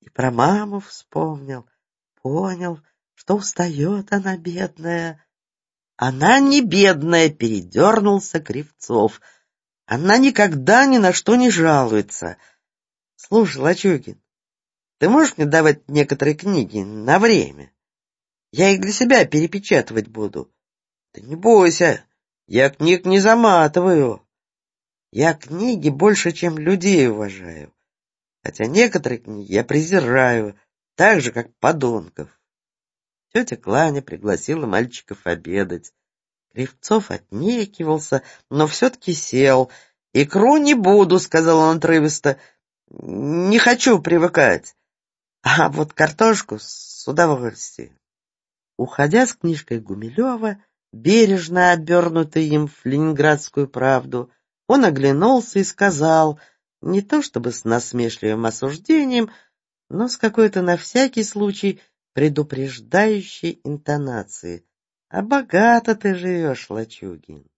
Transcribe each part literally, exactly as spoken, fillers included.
И про маму вспомнил, понял, что устает она, бедная. Она не бедная, передернулся Кривцов. Она никогда ни на что не жалуется. Слушай, Лачугин, ты можешь мне давать некоторые книги на время? Я их для себя перепечатывать буду. Ты не бойся, я книг не заматываю. Я книги больше, чем людей уважаю. Хотя некоторые книги я презираю, так же, как подонков. Тетя Кланя пригласила мальчиков обедать. Кривцов отнекивался, но все-таки сел. «Икру не буду», — сказал он отрывисто. «Не хочу привыкать. А вот картошку с удовольствием». Уходя с книжкой Гумилева, бережно обернутой им в ленинградскую правду, он оглянулся и сказал, не то чтобы с насмешливым осуждением, но с какой-то на всякий случай предупреждающей интонацией: «А богато ты живешь, Лачугин».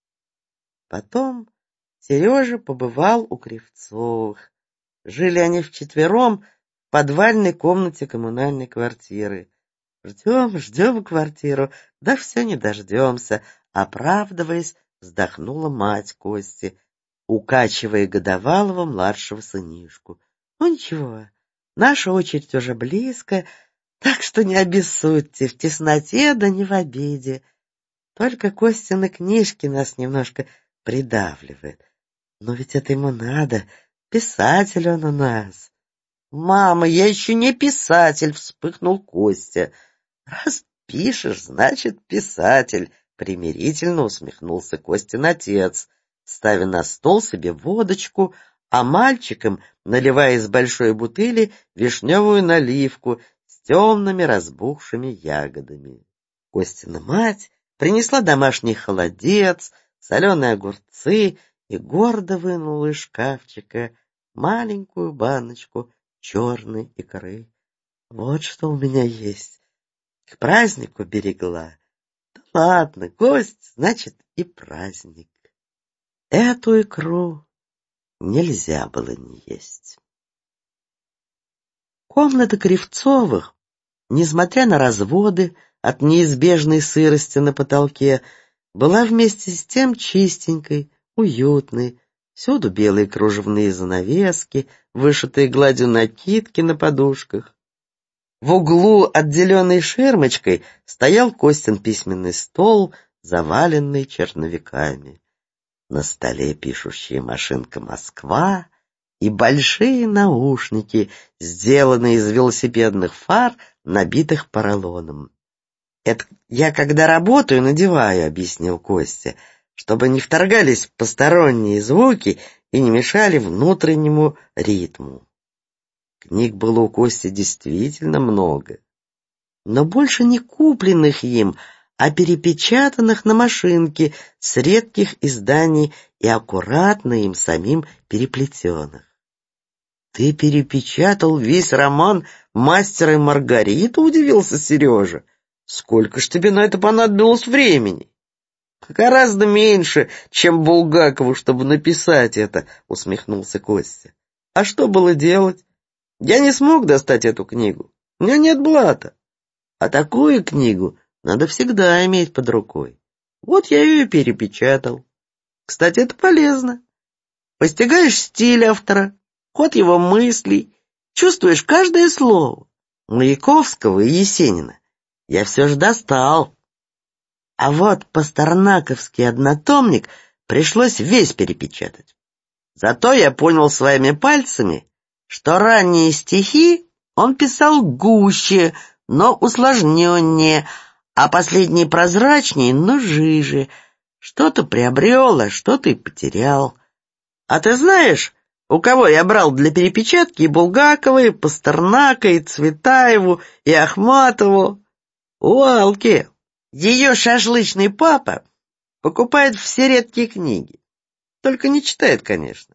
Потом Сережа побывал у Кривцовых. Жили они вчетвером в подвальной комнате коммунальной квартиры. Ждем, ждем квартиру, да все не дождемся, оправдываясь, вздохнула мать Кости, укачивая годовалого младшего сынишку. Ну ничего, наша очередь уже близко, так что не обессудьте, в тесноте да не в обиде. Только Костины книжки нас немножко придавливают. Но ведь это ему надо, писатель он у нас. «Мама, я еще не писатель», — вспыхнул Костя. «Раз пишешь, значит, писатель», — примирительно усмехнулся Костин отец, ставя на стол себе водочку, а мальчикам наливая из большой бутыли вишневую наливку с темными разбухшими ягодами. Костина мать принесла домашний холодец, соленые огурцы и гордо вынула из шкафчика маленькую баночку черной икры. «Вот что у меня есть. К празднику берегла. Да ладно, гость, значит, и праздник». Эту икру нельзя было не есть. Комната Кривцовых, несмотря на разводы от неизбежной сырости на потолке, была вместе с тем чистенькой, уютной. Всюду белые кружевные занавески, вышитые гладью накидки на подушках. В углу, отделенный ширмочкой, стоял Костин письменный стол, заваленный черновиками. На столе пишущая машинка «Москва» и большие наушники, сделанные из велосипедных фар, набитых поролоном. «Это я, когда работаю, надеваю», — объяснил Костя, «чтобы не вторгались посторонние звуки и не мешали внутреннему ритму». Книг было у Кости действительно много, но больше не купленных им, а перепечатанных на машинке с редких изданий и аккуратно им самим переплетенных. «Ты перепечатал весь роман «Мастера и Маргарита»?» — удивился Сережа. «Сколько ж тебе на это понадобилось времени?» «Гораздо меньше, чем Булгакову, чтобы написать это», — усмехнулся Костя. «А что было делать? Я не смог достать эту книгу. У меня нет блата. А такую книгу надо всегда иметь под рукой. Вот я ее и перепечатал. Кстати, это полезно. Постигаешь стиль автора, ход его мыслей, чувствуешь каждое слово. Маяковского и Есенина я все же достал. А вот пастернаковский однотомник пришлось весь перепечатать. Зато я понял своими пальцами, что ранние стихи он писал гуще, но усложненнее, а последние прозрачнее, но жиже. Что-то приобрел, а что-то и потерял. А ты знаешь, у кого я брал для перепечатки и Булгакова, и Пастернака, и Цветаеву, и Ахматову? У Алки. Ее шашлычный папа покупает все редкие книги. Только не читает, конечно.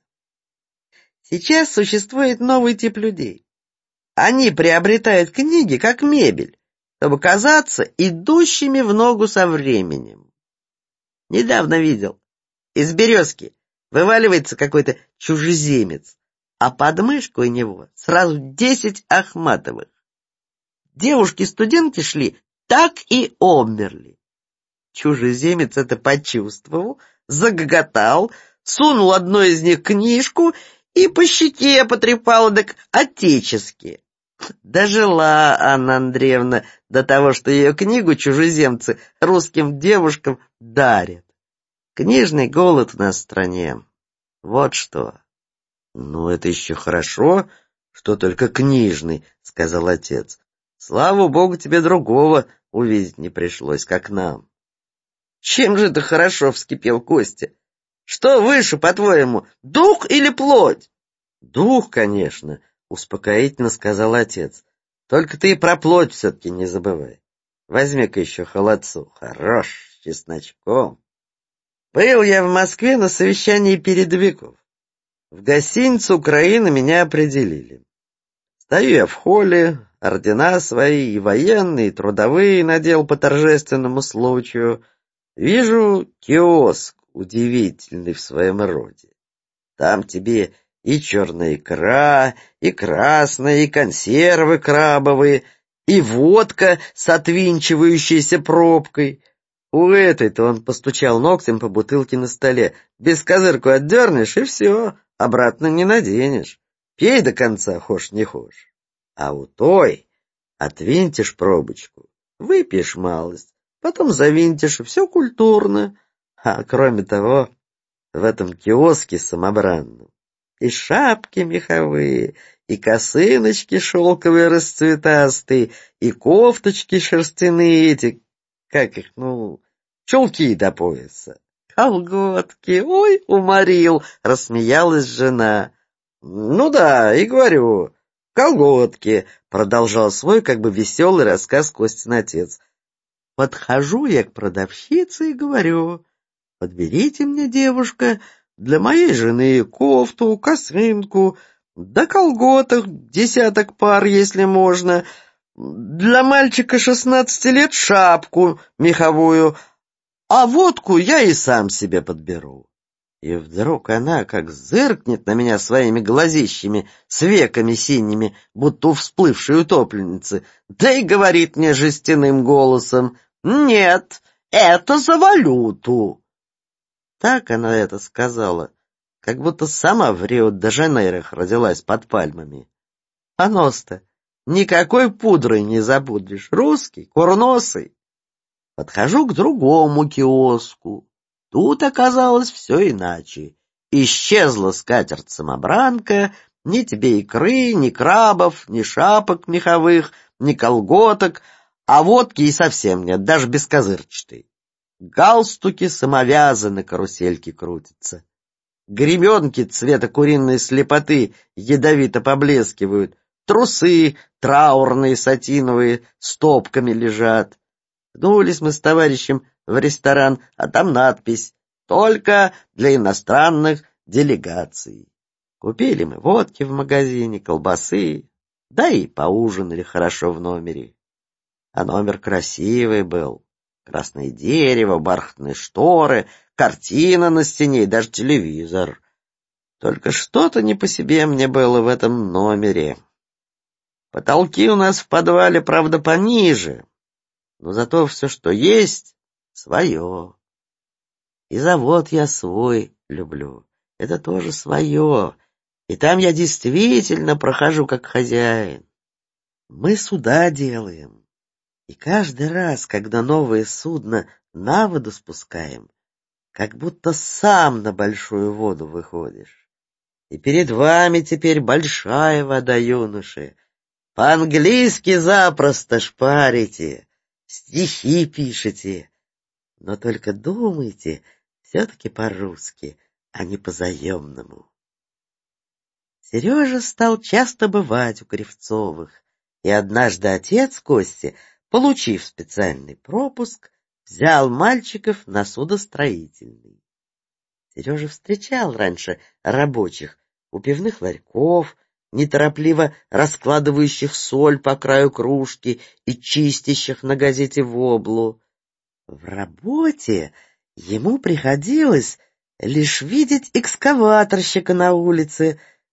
Сейчас существует новый тип людей. Они приобретают книги как мебель, чтобы казаться идущими в ногу со временем. Недавно видел. Из «Березки» вываливается какой-то чужеземец, а под мышкой у него сразу десять Ахматовых. Девушки-студентки шли, так и обмерли. Чужеземец это почувствовал, загоготал, сунул одной из них книжку и по щеке потрепал, так отечески. Дожила Анна Андреевна до того, что ее книгу чужеземцы русским девушкам дарят. Книжный голод у нас в стране. Вот что. — Ну, это еще хорошо, что только книжный, — сказал отец. — Слава богу, тебе другого увидеть не пришлось, как нам. — Чем же это хорошо, — вскипел Костя. — Что выше, по-твоему, дух или плоть? — Дух, конечно, — успокоительно сказал отец. — Только ты и про плоть все-таки не забывай. Возьми-ка еще холодцу, хорош, с чесночком. Был я в Москве на совещании передовиков. В гостиницу Украины меня определили. Стою я в холле, ордена свои и военные, и трудовые надел по торжественному случаю. Вижу киоск, удивительный в своем роде. Там тебе и черная икра, и красная, и консервы крабовые, и водка с отвинчивающейся пробкой. У этой-то он постучал ногтем по бутылке на столе. Без козырку отдернешь, и все, обратно не наденешь. Пей до конца, хошь не хошь. А у той отвинтишь пробочку, выпьешь малость, потом завинтишь, и все культурно. А кроме того, в этом киоске самобранном и шапки меховые, и косыночки шелковые расцветастые, и кофточки шерстяные эти, как их, ну, чулки до пояса. Колготки, ой, уморил, рассмеялась жена. Ну да, и говорю, колготки, продолжал свой как бы веселый рассказ Костин отец. Подхожу я к продавщице и говорю: подберите мне, девушка, для моей жены кофту, косынку, да колготок десяток пар, если можно. Для мальчика шестнадцати лет шапку меховую, а водку я и сам себе подберу. И вдруг она как зыркнет на меня своими глазищами с веками синими, будто у всплывшей утопленницы, да и говорит мне жестяным голосом: «Нет, это за валюту». Так она это сказала, как будто сама в Рио-де-Жанейро родилась под пальмами. А нос-то никакой пудрой не забудешь, русский, курносый. Подхожу к другому киоску. Тут оказалось все иначе. Исчезла скатерть-самобранка, ни тебе икры, ни крабов, ни шапок меховых, ни колготок, а водки и совсем нет, даже бескозырчатой. Галстуки самовязы на карусельке крутятся. Гребенки цвета куриной слепоты ядовито поблескивают. Трусы траурные, сатиновые, стопками лежат. Ткнулись мы с товарищем в ресторан, а там надпись: «Только для иностранных делегаций». Купили мы водки в магазине, колбасы, да и поужинали хорошо в номере. А номер красивый был. Красное дерево, бархатные шторы, картина на стене и даже телевизор. Только что-то не по себе мне было в этом номере. Потолки у нас в подвале, правда, пониже, но зато все, что есть, свое. И завод я свой люблю, это тоже свое, и там я действительно прохожу как хозяин. Мы суда делаем. И каждый раз, когда новое судно на воду спускаем, как будто сам на большую воду выходишь. И перед вами теперь большая вода, юноши. По-английски запросто шпарите, стихи пишете, но только думайте все-таки по-русски, а не по-заемному. Сережа стал часто бывать у Кривцовых, и однажды отец Кости, получив специальный пропуск, взял мальчиков на судостроительный. Сережа встречал раньше рабочих у пивных ларьков, неторопливо раскладывающих соль по краю кружки и чистящих на газете воблу. В работе ему приходилось лишь видеть экскаваторщика на улице,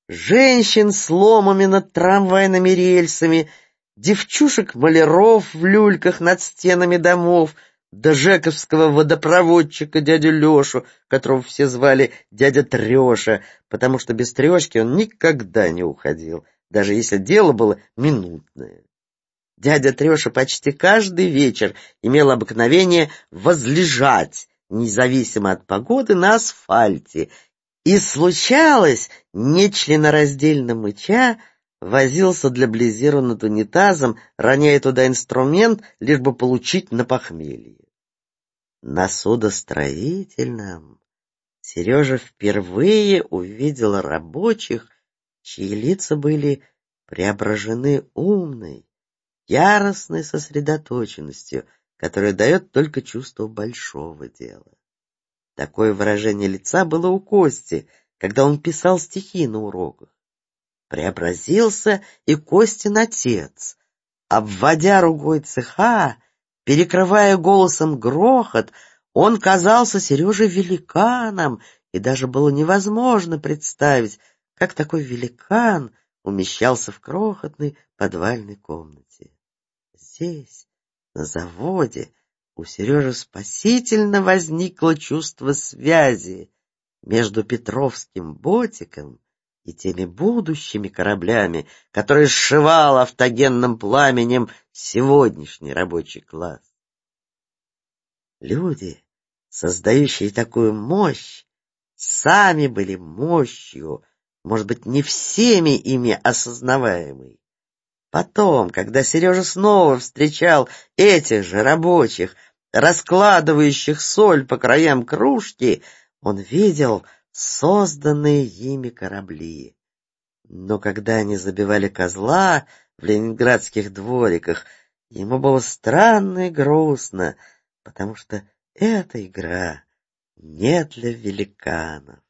женщин с ломами над трамвайными рельсами, девчушек-маляров в люльках над стенами домов, да жековского водопроводчика дядю Лешу, которого все звали дядя Треша, потому что без Трешки он никогда не уходил, даже если дело было минутное. Дядя Треша почти каждый вечер имел обыкновение возлежать, независимо от погоды, на асфальте, и случалось, нечленораздельно мыча, возился для Близиру над унитазом, роняя туда инструмент, лишь бы получить на похмелье. На судостроительном Сережа впервые увидел рабочих, чьи лица были преображены умной, яростной сосредоточенностью, которая дает только чувство большого дела. Такое выражение лица было у Кости, когда он писал стихи на уроках. Преобразился и Костин отец. Обводя ругой цеха, перекрывая голосом грохот, он казался Сереже великаном, и даже было невозможно представить, как такой великан умещался в крохотной подвальной комнате. Здесь, на заводе, у Сережи спасительно возникло чувство связи между Петровским ботиком и теми будущими кораблями, которые сшивал автогенным пламенем сегодняшний рабочий класс. Люди, создающие такую мощь, сами были мощью, может быть, не всеми ими осознаваемой. Потом, когда Сережа снова встречал этих же рабочих, раскладывающих соль по краям кружки, он видел созданные ими корабли. Но когда они забивали козла в ленинградских двориках, ему было странно и грустно, потому что эта игра не для великанов.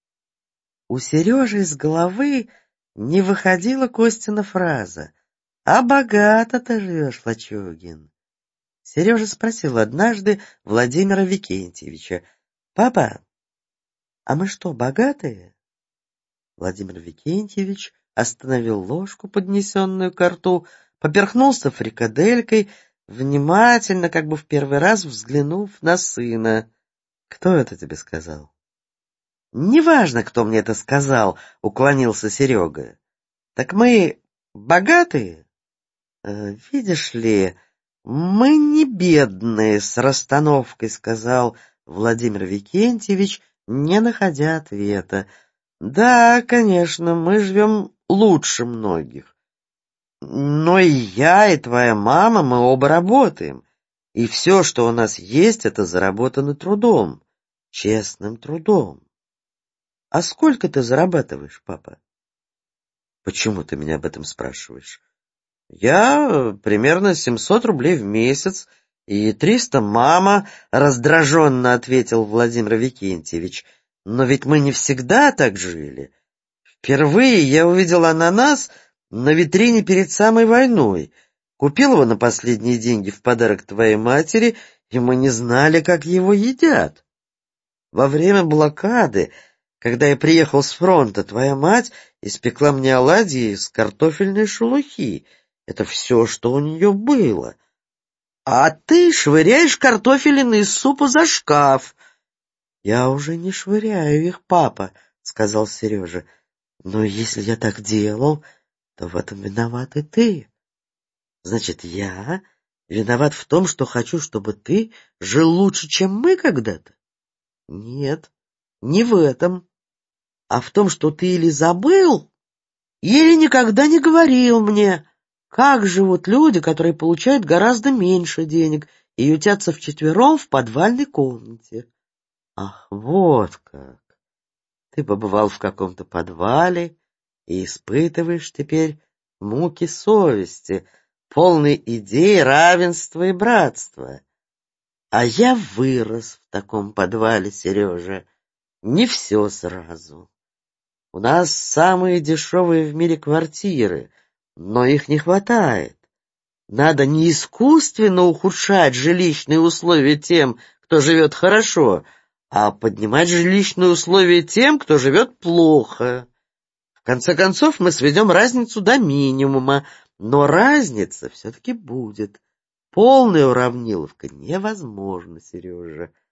У Сережи из головы не выходила Костина фраза: «А богато ты живешь, Лачугин». Сережа спросил однажды Владимира Викентьевича: «Папа, а мы что, богатые?» Владимир Викентьевич остановил ложку, поднесенную ко рту, поперхнулся фрикаделькой, внимательно, как бы в первый раз взглянув на сына. «Кто это тебе сказал?» «Неважно, кто мне это сказал», — уклонился Серега. «Так мы богатые?» э, «Видишь ли, мы не бедные», — с расстановкой сказал Владимир Викентьевич, не находя ответа. «Да, конечно, мы живем лучше многих. Но и я, и твоя мама, мы оба работаем. И все, что у нас есть, это заработано трудом, честным трудом. А сколько ты зарабатываешь, папа?» «Почему ты меня об этом спрашиваешь?» «Я примерно семьсот рублей в месяц, и триста мама», — раздраженно ответил Владимир Викентьевич. «Но ведь мы не всегда так жили. Впервые я увидел ананас на витрине перед самой войной. Купил его на последние деньги в подарок твоей матери, и мы не знали, как его едят. Во время блокады, когда я приехал с фронта, твоя мать испекла мне оладьи из картофельной шелухи. Это все, что у нее было. А ты швыряешь картофелины из супа за шкаф». «Я уже не швыряю их, папа», — сказал Сережа. «Но если я так делал, то в этом виноват и ты. Значит, я виноват в том, что хочу, чтобы ты жил лучше, чем мы когда-то? Нет, не в этом, а в том, что ты или забыл, или никогда не говорил мне, как живут люди, которые получают гораздо меньше денег и ютятся вчетвером в подвальной комнате». «Ах, вот как! Ты побывал в каком-то подвале и испытываешь теперь муки совести, полной идеи равенства и братства. А я вырос в таком подвале, Сережа. Не все сразу. У нас самые дешевые в мире квартиры, но их не хватает. Надо не искусственно ухудшать жилищные условия тем, кто живет хорошо, а поднимать жилищные условия тем, кто живет плохо. В конце концов мы сведем разницу до минимума, но разница все-таки будет. Полная уравниловка невозможна, Сережа.